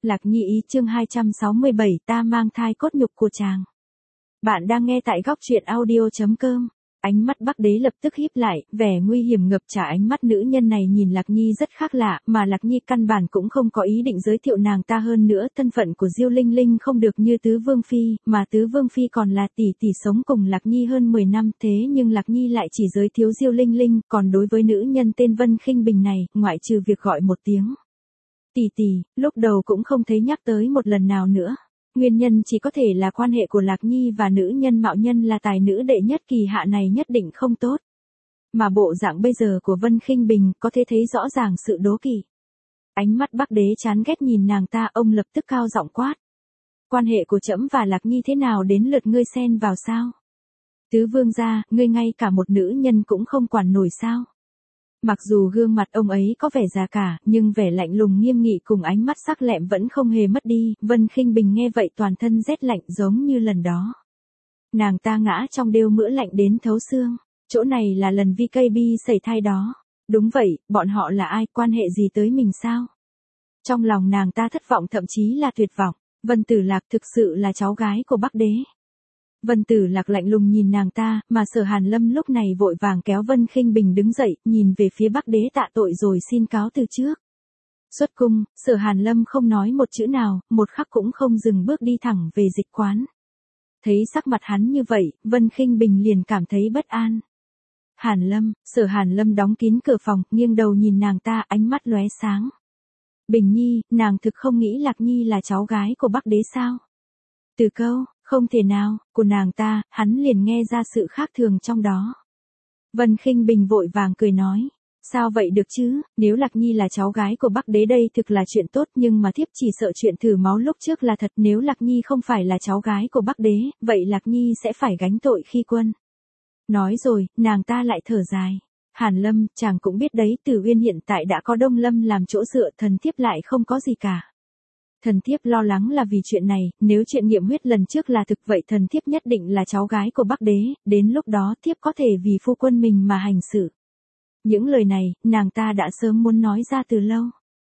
Lạc Nhi ý chương 267 ta mang thai cốt nhục của chàng. Bạn đang nghe tại góc truyện audio.com. Ánh mắt Bắc Đế lập tức híp lại, vẻ nguy hiểm ngập tràn ánh mắt nữ nhân này nhìn Lạc Nhi rất khác lạ, mà Lạc Nhi căn bản cũng không có ý định giới thiệu nàng ta hơn nữa, thân phận của Diêu Linh Linh không được như Tứ Vương Phi, mà Tứ Vương Phi còn là tỷ tỷ sống cùng Lạc Nhi hơn 10 năm, thế nhưng Lạc Nhi lại chỉ giới thiệu Diêu Linh Linh, còn đối với nữ nhân tên Vân Khinh Bình này, ngoại trừ việc gọi một tiếng tỷ tỷ, lúc đầu cũng không thấy nhắc tới một lần nào nữa. Nguyên nhân chỉ có thể là quan hệ của Lạc Nhi và nữ nhân mạo nhân là tài nữ đệ nhất kỳ hạ này nhất định không tốt. Mà bộ dạng bây giờ của Vân Khinh Bình có thể thấy rõ ràng sự đố kỵ. Ánh mắt Bắc Đế chán ghét nhìn nàng ta, ông lập tức cao giọng quát. Quan hệ của trẫm và Lạc Nhi thế nào đến lượt ngươi xen vào sao? Tứ vương gia, ngươi ngay cả một nữ nhân cũng không quản nổi sao? Mặc dù gương mặt ông ấy có vẻ già cả, nhưng vẻ lạnh lùng nghiêm nghị cùng ánh mắt sắc lẹm vẫn không hề mất đi, Vân Khinh Bình nghe vậy toàn thân rét lạnh giống như lần đó. Nàng ta ngã trong đêu mữa lạnh đến thấu xương, chỗ này là lần VKB sẩy thai đó. Đúng vậy, bọn họ là ai, quan hệ gì tới mình sao? Trong lòng nàng ta thất vọng thậm chí là tuyệt vọng, Vân Tử Lạc thực sự là cháu gái của Bắc Đế. Vân Tử Lạc lạnh lùng nhìn nàng ta, mà Sở Hàn Lâm lúc này vội vàng kéo Vân Khinh Bình đứng dậy, nhìn về phía Bắc Đế tạ tội rồi xin cáo từ trước. Xuất cung, Sở Hàn Lâm không nói một chữ nào, một khắc cũng không dừng bước đi thẳng về dịch quán. Thấy sắc mặt hắn như vậy, Vân Khinh Bình liền cảm thấy bất an. Hàn Lâm, Sở Hàn Lâm đóng kín cửa phòng, nghiêng đầu nhìn nàng ta, ánh mắt lóe sáng. Bình Nhi, nàng thực không nghĩ Lạc Nhi là cháu gái của Bắc Đế sao? Từ câu không thể nào của nàng ta, hắn liền nghe ra sự khác thường trong đó. Vân Khinh Bình vội vàng cười nói, sao vậy được chứ, nếu Lạc Nhi là cháu gái của Bắc Đế đây thực là chuyện tốt, nhưng mà thiếp chỉ sợ chuyện thử máu lúc trước là thật, nếu Lạc Nhi không phải là cháu gái của Bắc Đế, vậy Lạc Nhi sẽ phải gánh tội khi quân. Nói rồi, nàng ta lại thở dài. Hàn Lâm, chàng cũng biết đấy, Tử Uyên hiện tại đã có Đông Lâm làm chỗ dựa, thần thiếp lại không có gì cả. Thần thiếp lo lắng là vì chuyện này, nếu chuyện nghiệm huyết lần trước là thực vậy thần thiếp nhất định là cháu gái của Bắc Đế, đến lúc đó thiếp có thể vì phu quân mình mà hành xử. Những lời này, nàng ta đã sớm muốn nói ra từ lâu.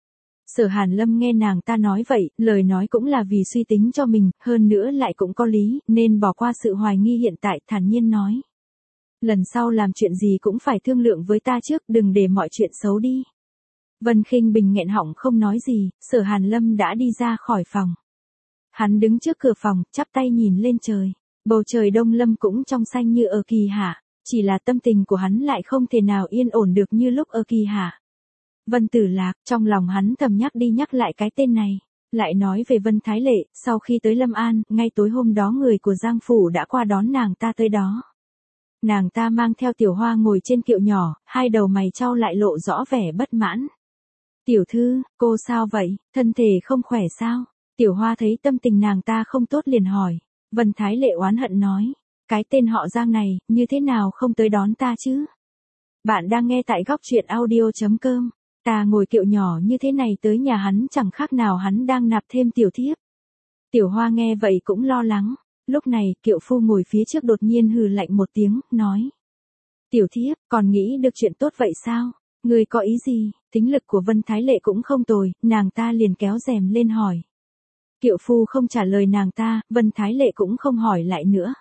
Sở Hàn Lâm nghe nàng ta nói vậy, lời nói cũng là vì suy tính cho mình, hơn nữa lại cũng có lý, nên bỏ qua sự hoài nghi hiện tại, thản nhiên nói. Lần sau làm chuyện gì cũng phải thương lượng với ta trước, đừng để mọi chuyện xấu đi. Vân Khinh Bình nghẹn họng không nói gì, Sở Hàn Lâm đã đi ra khỏi phòng. Hắn đứng trước cửa phòng, chắp tay nhìn lên trời. Bầu trời Đông Lâm cũng trong xanh như ở kỳ hạ, chỉ là tâm tình của hắn lại không thể nào yên ổn được như lúc ở kỳ hạ. Vân Tử Lạc, trong lòng hắn thầm nhắc đi nhắc lại cái tên này. Lại nói về Vân Thái Lệ, sau khi tới Lâm An, ngay tối hôm đó người của Giang Phủ đã qua đón nàng ta tới đó. Nàng ta mang theo Tiểu Hoa ngồi trên kiệu nhỏ, hai đầu mày chau lại lộ rõ vẻ bất mãn. Tiểu thư, cô sao vậy, thân thể không khỏe sao? Tiểu Hoa thấy tâm tình nàng ta không tốt liền hỏi. Vân Thái Lệ oán hận nói, cái tên họ Giang này, như thế nào không tới đón ta chứ? Bạn đang nghe tại góc truyện audio.com, ta ngồi kiệu nhỏ như thế này tới nhà hắn chẳng khác nào hắn đang nạp thêm tiểu thiếp. Tiểu Hoa nghe vậy cũng lo lắng, lúc này kiệu phu ngồi phía trước đột nhiên hừ lạnh một tiếng, nói. Tiểu thiếp, còn nghĩ được chuyện tốt vậy sao? Người có ý gì? Tính lực của Vân Thái Lệ cũng không tồi, nàng ta liền kéo rèm lên hỏi. Kiệu phu không trả lời nàng ta, Vân Thái Lệ cũng không hỏi lại nữa.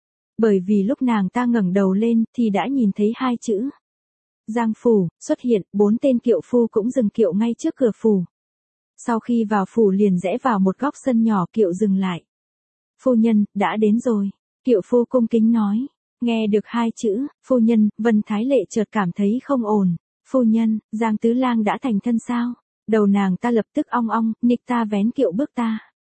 Bởi vì lúc nàng ta ngẩng đầu lên thì đã nhìn thấy hai chữ. Giang Phủ, xuất hiện, 4 tên kiệu phu cũng dừng kiệu ngay trước cửa phủ. Sau khi vào phủ liền rẽ vào một góc sân nhỏ, kiệu dừng lại. Phu nhân, đã đến rồi. Kiệu phu cung kính nói. Nghe được hai chữ, phu nhân, Vân Thái Lệ chợt cảm thấy không ổn. Phu nhân, Giang Tứ Lang đã thành thân sao? Đầu nàng ta lập tức ong ong, nghịch ta vén kiệu bước ta.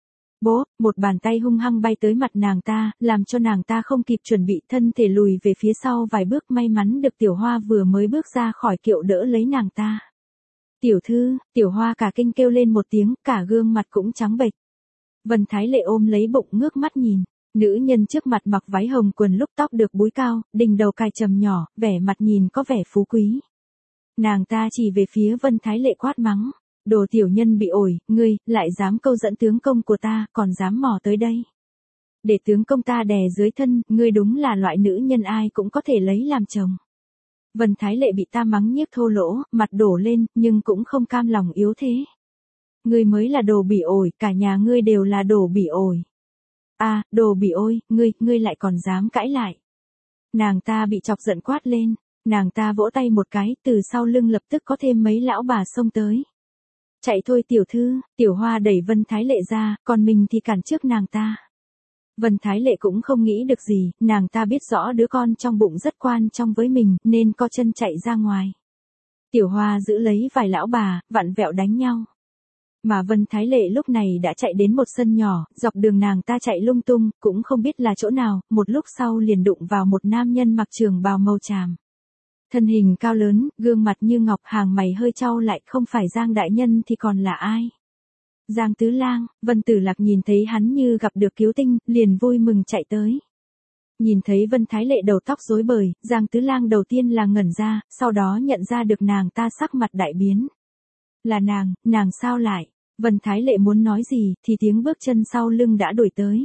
Bố, một bàn tay hung hăng bay tới mặt nàng ta, làm cho nàng ta không kịp chuẩn bị, thân thể lùi về phía sau vài bước, may mắn được Tiểu Hoa vừa mới bước ra khỏi kiệu đỡ lấy nàng ta. Tiểu thư, Tiểu Hoa cả kinh kêu lên một tiếng, cả gương mặt cũng trắng bệch. Vân Thái Lệ ôm lấy bụng ngước mắt nhìn. Nữ nhân trước mặt mặc váy hồng quần lúc tóc được búi cao, đỉnh đầu cài trầm nhỏ, vẻ mặt nhìn có vẻ phú quý. Nàng ta chỉ về phía Vân Thái Lệ quát mắng. Đồ tiểu nhân bị ổi, ngươi, lại dám câu dẫn tướng công của ta, còn dám mò tới đây. Để tướng công ta đè dưới thân, ngươi đúng là loại nữ nhân ai cũng có thể lấy làm chồng. Vân Thái Lệ bị ta mắng nhiếc thô lỗ, mặt đổ lên, nhưng cũng không cam lòng yếu thế. Ngươi mới là đồ bỉ ổi, cả nhà ngươi đều là đồ bỉ ổi. À, đồ bỉ ôi, ngươi lại còn dám cãi lại. Nàng ta bị chọc giận quát lên, nàng ta vỗ tay một cái, từ sau lưng lập tức có thêm mấy lão bà xông tới. Chạy thôi tiểu thư, Tiểu Hoa đẩy Vân Thái Lệ ra, còn mình thì cản trước nàng ta. Vân Thái Lệ cũng không nghĩ được gì, nàng ta biết rõ đứa con trong bụng rất quan trọng với mình, nên co chân chạy ra ngoài. Tiểu Hoa giữ lấy vài lão bà, vặn vẹo đánh nhau. Mà Vân Thái Lệ lúc này đã chạy đến một sân nhỏ, dọc đường nàng ta chạy lung tung, cũng không biết là chỗ nào, một lúc sau liền đụng vào một nam nhân mặc trường bào màu tràm. Thân hình cao lớn, gương mặt như ngọc, hàng mày hơi chau lại, không phải Giang đại nhân thì còn là ai? Giang Tứ Lang. Vân Tử Lạc nhìn thấy hắn như gặp được cứu tinh, liền vui mừng chạy tới. Nhìn thấy Vân Thái Lệ đầu tóc rối bời, Giang Tứ Lang đầu tiên là ngẩn ra, sau đó nhận ra được nàng ta sắc mặt đại biến. Là nàng sao lại? Vân Thái Lệ muốn nói gì, thì tiếng bước chân sau lưng đã đuổi tới.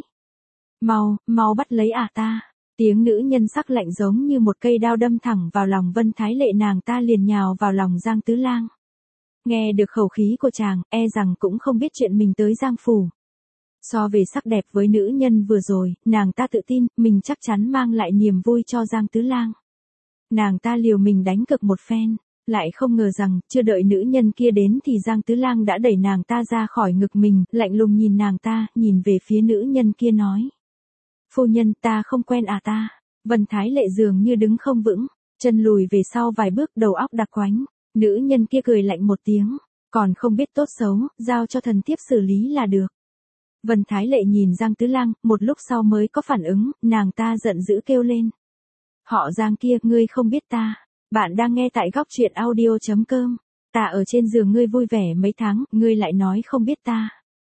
Mau bắt lấy ta. Tiếng nữ nhân sắc lạnh giống như một cây đao đâm thẳng vào lòng Vân Thái Lệ, nàng ta liền nhào vào lòng Giang Tứ Lang. Nghe được khẩu khí của chàng, e rằng cũng không biết chuyện mình tới Giang phủ. So về sắc đẹp với nữ nhân vừa rồi, nàng ta tự tin, mình chắc chắn mang lại niềm vui cho Giang Tứ Lang. Nàng ta liều mình đánh cực một phen, lại không ngờ rằng, chưa đợi nữ nhân kia đến thì Giang Tứ Lang đã đẩy nàng ta ra khỏi ngực mình, lạnh lùng nhìn nàng ta, nhìn về phía nữ nhân kia nói. Phu nhân, ta không quen ta. Vân Thái Lệ dường như đứng không vững, chân lùi về sau vài bước, đầu óc đặc quánh. Nữ nhân kia cười lạnh một tiếng, còn không biết tốt xấu, giao cho thần thiếp xử lý là được. Vân Thái Lệ nhìn Giang Tứ Lang, một lúc sau mới có phản ứng, nàng ta giận dữ kêu lên. Họ Giang kia, ngươi không biết ta. Bạn đang nghe tại góc truyện audio.com. Ta ở trên giường ngươi vui vẻ mấy tháng, ngươi lại nói không biết ta.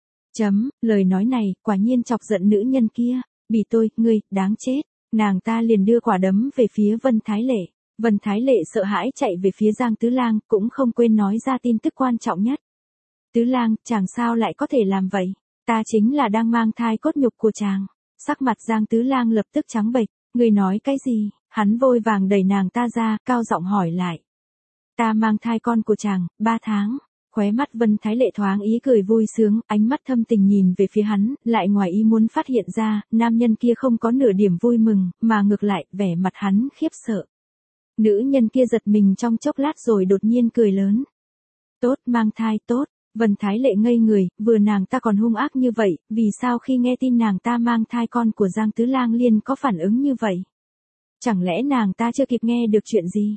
Lời nói này, quả nhiên chọc giận nữ nhân kia. Bị tôi, ngươi, đáng chết. Nàng ta liền đưa quả đấm về phía Vân Thái Lệ. Vân Thái Lệ sợ hãi chạy về phía Giang Tứ Lang, cũng không quên nói ra tin tức quan trọng nhất. Tứ Lang, chàng sao lại có thể làm vậy? Ta chính là đang mang thai cốt nhục của chàng. Sắc mặt Giang Tứ Lang lập tức trắng bệch. Ngươi nói cái gì? Hắn vội vàng đẩy nàng ta ra, cao giọng hỏi lại. Ta mang thai con của chàng, 3 tháng. Khóe mắt Vân Thái Lệ thoáng ý cười vui sướng, ánh mắt thâm tình nhìn về phía hắn, lại ngoài ý muốn phát hiện ra, nam nhân kia không có nửa điểm vui mừng, mà ngược lại, vẻ mặt hắn khiếp sợ. Nữ nhân kia giật mình trong chốc lát rồi đột nhiên cười lớn. Tốt, mang thai tốt. Vân Thái Lệ ngây người, vừa nàng ta còn hung ác như vậy, vì sao khi nghe tin nàng ta mang thai con của Giang Tứ Lang liền có phản ứng như vậy? Chẳng lẽ nàng ta chưa kịp nghe được chuyện gì?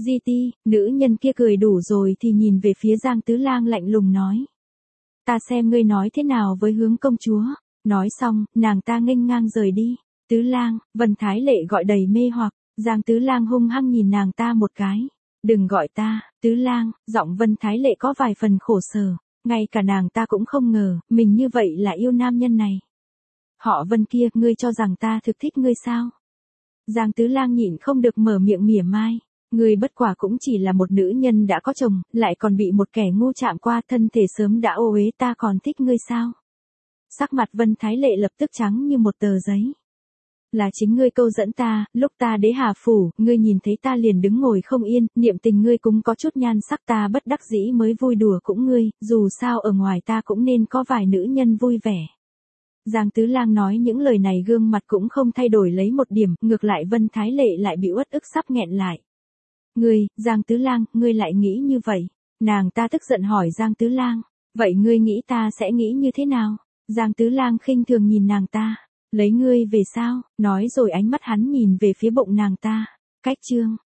Nữ nhân kia cười đủ rồi thì nhìn về phía Giang Tứ Lang lạnh lùng nói. Ta xem ngươi nói thế nào với Hướng công chúa. Nói xong, nàng ta nghênh ngang rời đi. Tứ Lang, Vân Thái Lệ gọi đầy mê hoặc, Giang Tứ Lang hung hăng nhìn nàng ta một cái. Đừng gọi ta, Tứ Lang, giọng Vân Thái Lệ có vài phần khổ sở. Ngay cả nàng ta cũng không ngờ, mình như vậy là yêu nam nhân này. Họ Vân kia, ngươi cho rằng ta thực thích ngươi sao? Giang Tứ Lang nhịn không được mở miệng mỉa mai. Ngươi bất quả cũng chỉ là một nữ nhân đã có chồng, lại còn bị một kẻ ngu chạm qua, thân thể sớm đã ô uế, ta còn thích ngươi sao? Sắc mặt Vân Thái Lệ lập tức trắng như một tờ giấy. Là chính ngươi câu dẫn ta, lúc ta đế Hà phủ, ngươi nhìn thấy ta liền đứng ngồi không yên, niệm tình ngươi cũng có chút nhan sắc, ta bất đắc dĩ mới vui đùa cũng ngươi, dù sao ở ngoài ta cũng nên có vài nữ nhân vui vẻ. Giang Tứ Lang nói những lời này gương mặt cũng không thay đổi lấy một điểm, ngược lại Vân Thái Lệ lại bị uất ức sắp nghẹn lại. Ngươi, Giang Tứ Lang, ngươi lại nghĩ như vậy? Nàng ta tức giận hỏi Giang Tứ Lang, vậy ngươi nghĩ ta sẽ nghĩ như thế nào? Giang Tứ Lang khinh thường nhìn nàng ta, lấy ngươi về sao? Nói rồi ánh mắt hắn nhìn về phía bụng nàng ta. Cách chương